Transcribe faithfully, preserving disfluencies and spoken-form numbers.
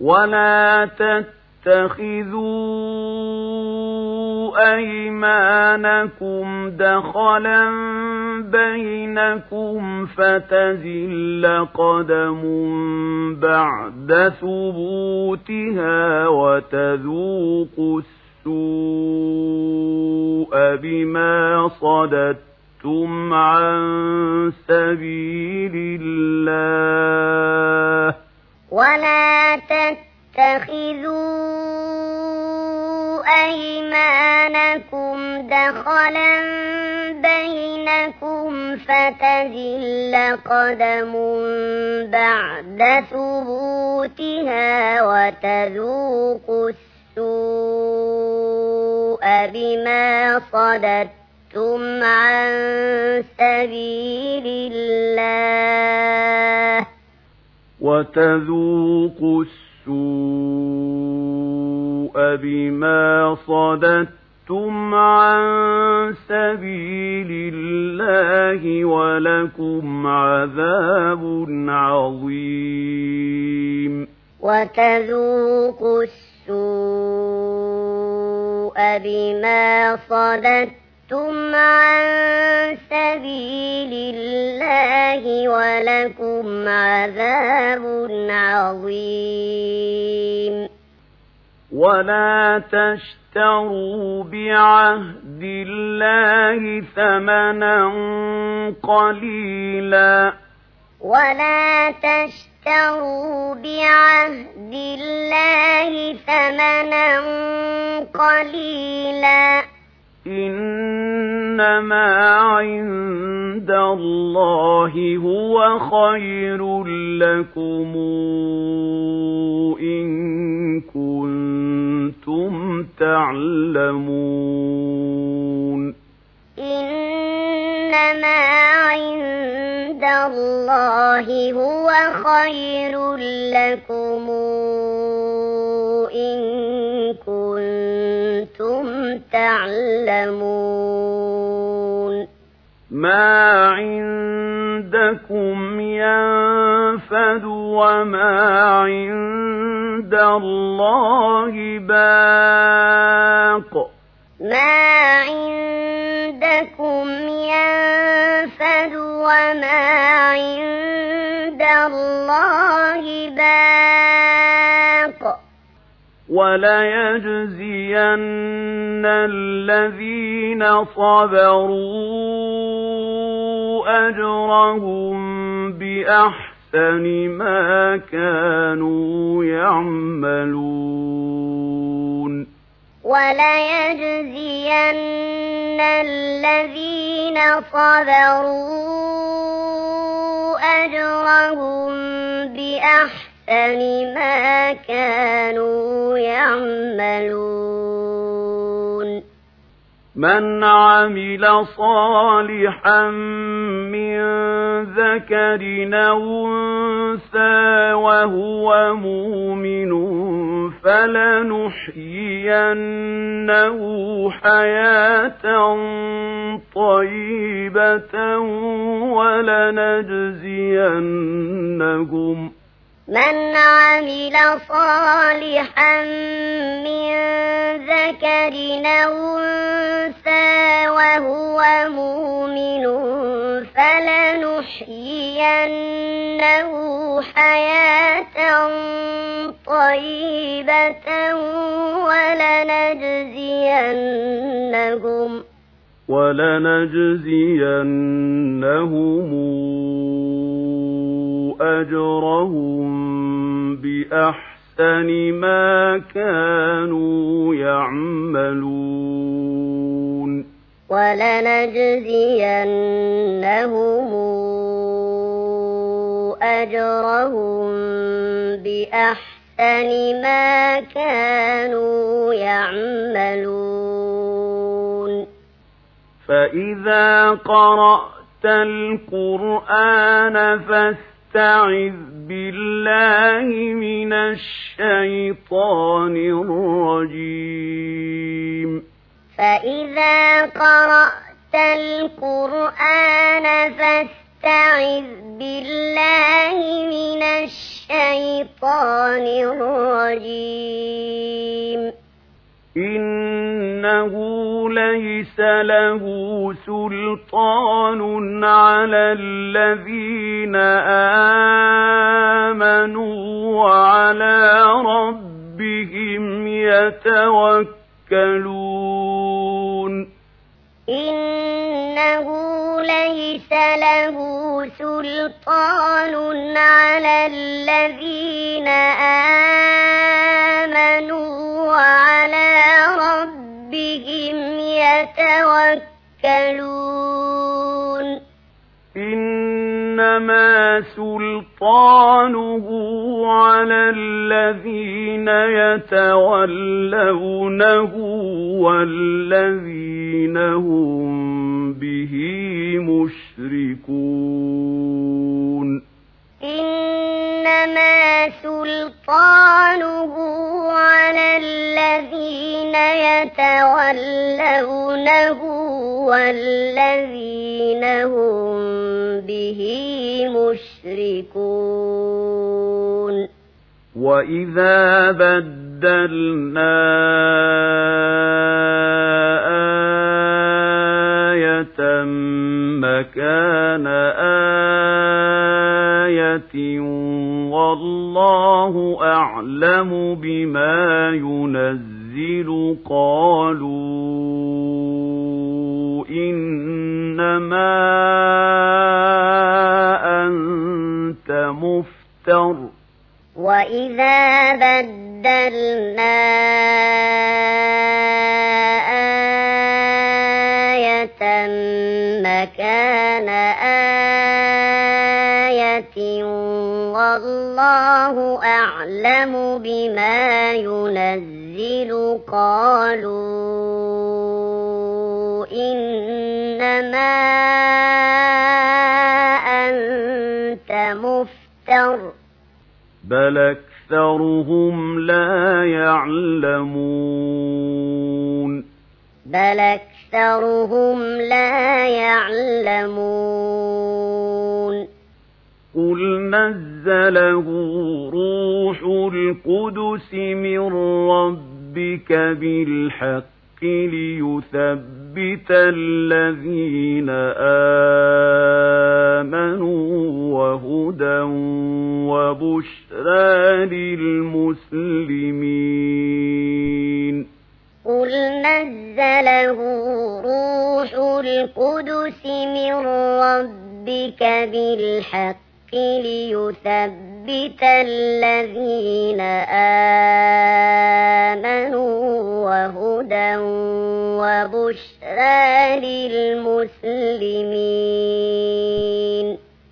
ولا تتخذوا أيمانكم دخلا بينكم فتزل قدم بعد ثبوتها وتذوقوا السوء بما صددتم عن سبيل الله. ولا تتخذوا أيمانكم دخلا بينكم فتزل قدم بعد ثبوتها وتذوقوا السوء بما صددتم عن سبيل الله. وتذوقوا السوء بما صددتم عن سبيل الله ولكم عذاب عظيم. وتذوقوا السوء بما صددتم عن سبيل الله ولكم عذاب عظيم. ولا تشتروا بعهد الله ثمنا قليلا. ولا تشتروا بعهد الله ثمنا قليلا. إنما عند الله هو خير لكم إن كنتم تعلمون. إنما عند الله هو خير لكم إن كنتم تعلمون. ما عندكم ينفد وما عند الله باق. ما عندكم ينفد وما عند الله باق. وليجزين الذين صبروا أجرهم بأحسن ما كانوا يعملون. وليجزين الذين صبروا أجرهم بأحسن ما كانوا يعملون. من عمل صالحا من ذكر أو أنثى وهو مؤمن فلنحيينه حياة طيبة ولنجزينهم من عمل صالحا من ذكر أو أنثى وهو مؤمن فلنحيينه حياة طيبة ولنجزينهم ولنجزينهم أجرهم بأحسن ما كانوا يعملون. ولنجزينهم أجرهم بأحسن ما كانوا يعملون. فإذا قرأت القرآن فاستعذ بالله من الشيطان الرجيم. فإذا قرأت القرآن فاستعذ بالله من الشيطان الشيطان الرجيم إنه ليس له سلطان على الذين آمنوا وعلى ربهم يتوكلون إنه ليس له سلطان على الذين آمنوا وعلى ربهم يتوكلون إنما سلطانه على الذين يتولونه والذين هم به مشركون إنما سلطانه على الذين يتولونه والذين هم به مشركون وإذا بدلنا آية مكان آية والله أعلم بما ينزل قالوا إنما أنت مفتر وإذا بدلنا آية مكان آية والله أعلم بما ينزل قالوا إنما أنت مفتر بل أكثرهم لا يعلمون بل أكثرهم لا يعلمون قل نزله روح القدس من ربك بالحق ليثبت الذين آمنوا وهدى وبشرى للمسلمين قل نزله روح القدس من ربك بالحق ليثبت الذين آمنوا وهدى وبشرى للمسلمين